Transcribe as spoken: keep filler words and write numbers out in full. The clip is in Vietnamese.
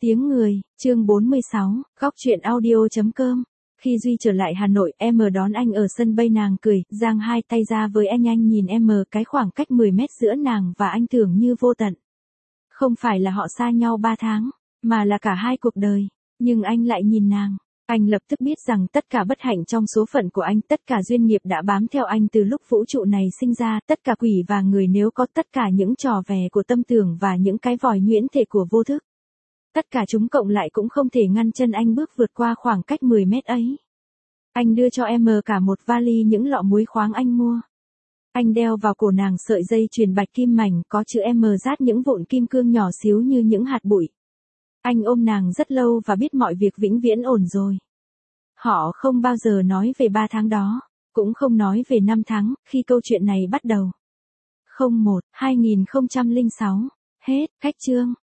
Tiếng người, chương bốn mươi sáu, góc truyện audio.com. Khi Duy trở lại Hà Nội, em đón anh ở sân bay, nàng cười, giang hai tay ra với anh. Anh nhìn em, cái khoảng cách mười mét giữa nàng và anh tưởng như vô tận. Không phải là họ xa nhau ba tháng, mà là cả hai cuộc đời. Nhưng anh lại nhìn nàng. Anh lập tức biết rằng tất cả bất hạnh trong số phận của anh, tất cả duyên nghiệp đã bám theo anh từ lúc vũ trụ này sinh ra, tất cả quỷ và người nếu có, tất cả những trò vè của tâm tưởng và những cái vòi nhuyễn thể của vô thức. Tất cả chúng cộng lại cũng không thể ngăn chân anh bước vượt qua khoảng cách mười mét ấy. Anh đưa cho em cả một vali những lọ muối khoáng anh mua. Anh đeo vào cổ nàng sợi dây chuyền bạch kim mảnh có chữ em rát những vụn kim cương nhỏ xíu như những hạt bụi. Anh ôm nàng rất lâu và biết mọi việc vĩnh viễn ổn rồi. Họ không bao giờ nói về ba tháng đó, cũng không nói về năm tháng, khi câu chuyện này bắt đầu. không một, hai nghìn không trăm lẻ sáu. Hết, cách chương.